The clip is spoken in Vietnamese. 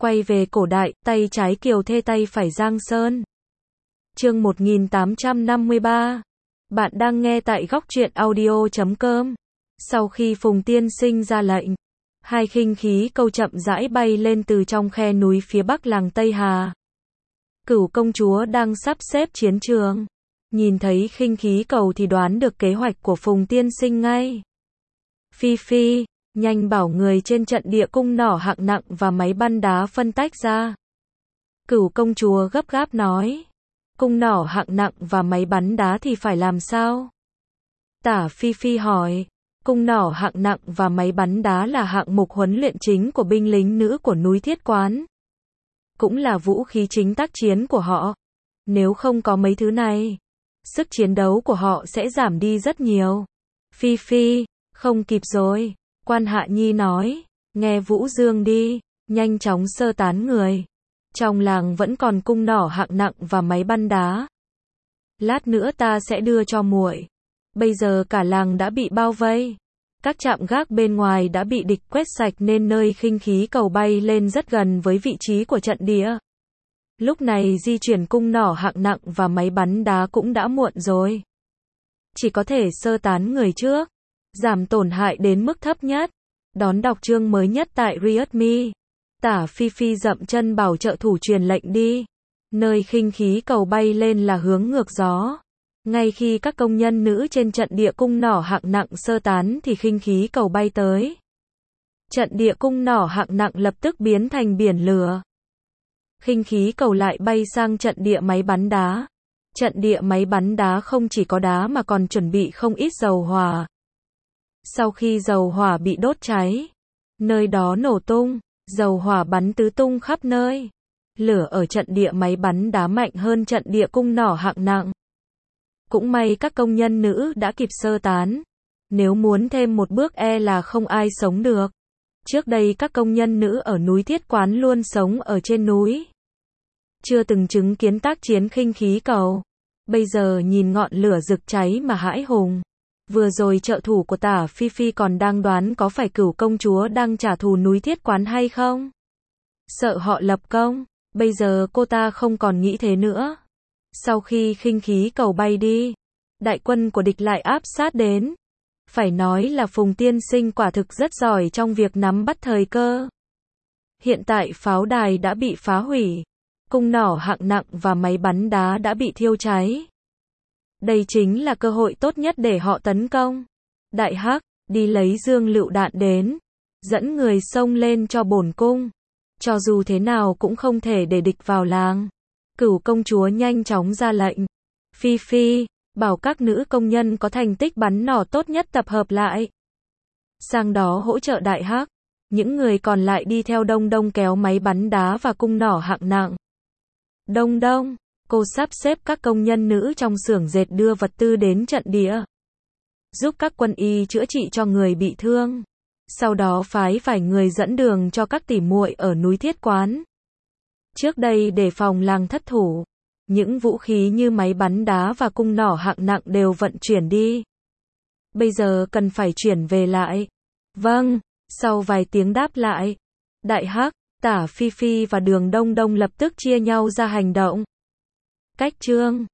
Quay về cổ đại, tay trái Kiều Thê tay phải Giang Sơn. Chương 1853. Bạn đang nghe tại góc truyện audio.com. Sau khi Phùng Tiên Sinh ra lệnh, hai khinh khí cầu chậm rãi bay lên từ trong khe núi phía bắc làng Tây Hà. Cửu công chúa đang sắp xếp chiến trường. Nhìn thấy khinh khí cầu thì đoán được kế hoạch của Phùng Tiên Sinh ngay. Phi Phi, nhanh bảo người trên trận địa cung nỏ hạng nặng và máy bắn đá phân tách ra. Cửu công chúa gấp gáp nói. Cung nỏ hạng nặng và máy bắn đá thì phải làm sao? Tả Phi Phi hỏi. Cung nỏ hạng nặng và máy bắn đá là hạng mục huấn luyện chính của binh lính nữ của núi Thiết Quán. Cũng là vũ khí chính tác chiến của họ. Nếu không có mấy thứ này, sức chiến đấu của họ sẽ giảm đi rất nhiều. Phi Phi, không kịp rồi. Quan Hạ Nhi nói. Nghe Vũ Dương đi, nhanh chóng sơ tán người. Trong làng vẫn còn cung nỏ hạng nặng và máy bắn đá. Lát nữa ta sẽ đưa cho muội. Bây giờ cả làng đã bị bao vây. Các trạm gác bên ngoài đã bị địch quét sạch nên nơi khinh khí cầu bay lên rất gần với vị trí của trận địa. Lúc này di chuyển cung nỏ hạng nặng và máy bắn đá cũng đã muộn rồi. Chỉ có thể sơ tán người trước, giảm tổn hại đến mức thấp nhất. Đón đọc chương mới nhất tại Readme. Tả Phi Phi dậm chân bảo trợ thủ truyền lệnh đi. Nơi khinh khí cầu bay lên là hướng ngược gió. Ngay khi các công nhân nữ trên trận địa cung nỏ hạng nặng sơ tán thì khinh khí cầu bay tới. Trận địa cung nỏ hạng nặng lập tức biến thành biển lửa. Khinh khí cầu lại bay sang trận địa máy bắn đá. Trận địa máy bắn đá không chỉ có đá mà còn chuẩn bị không ít dầu hỏa. Sau khi dầu hỏa bị đốt cháy, nơi đó nổ tung, dầu hỏa bắn tứ tung khắp nơi. Lửa ở trận địa máy bắn đá mạnh hơn trận địa cung nỏ hạng nặng. Cũng may các công nhân nữ đã kịp sơ tán. Nếu muốn thêm một bước e là không ai sống được. Trước đây các công nhân nữ ở núi Thiết Quán luôn sống ở trên núi. Chưa từng chứng kiến tác chiến khinh khí cầu. Bây giờ nhìn ngọn lửa rực cháy mà hãi hùng. Vừa rồi trợ thủ của Tả Phi Phi còn đang đoán có phải Cửu công chúa đang trả thù núi Thiết Quán hay không? Sợ họ lập công. Bây giờ cô ta không còn nghĩ thế nữa. Sau khi khinh khí cầu bay đi, đại quân của địch lại áp sát đến. Phải nói là Phùng Tiên Sinh quả thực rất giỏi trong việc nắm bắt thời cơ. Hiện tại pháo đài đã bị phá hủy, cung nỏ hạng nặng và máy bắn đá đã bị thiêu cháy. Đây chính là cơ hội tốt nhất để họ tấn công. Đại Hắc, đi lấy dương lựu đạn đến, dẫn người xông lên cho bổn cung. Cho dù thế nào cũng không thể để địch vào làng. Cửu công chúa nhanh chóng ra lệnh. Phi Phi, bảo các nữ công nhân có thành tích bắn nỏ tốt nhất tập hợp lại. Sang đó hỗ trợ Đại Hắc. Những người còn lại đi theo Đông Đông kéo máy bắn đá và cung nỏ hạng nặng. Đông Đông, cô sắp xếp các công nhân nữ trong xưởng dệt đưa vật tư đến trận địa. Giúp các quân y chữa trị cho người bị thương. Sau đó phái vài người dẫn đường cho các tỉ muội ở núi Thiết Quán. Trước đây để phòng làng thất thủ, những vũ khí như máy bắn đá và cung nỏ hạng nặng đều vận chuyển đi. Bây giờ cần phải chuyển về lại. Vâng, sau vài tiếng đáp lại, Đại Hắc, Tả Phi Phi và Đường Đông Đông lập tức chia nhau ra hành động. Cách chương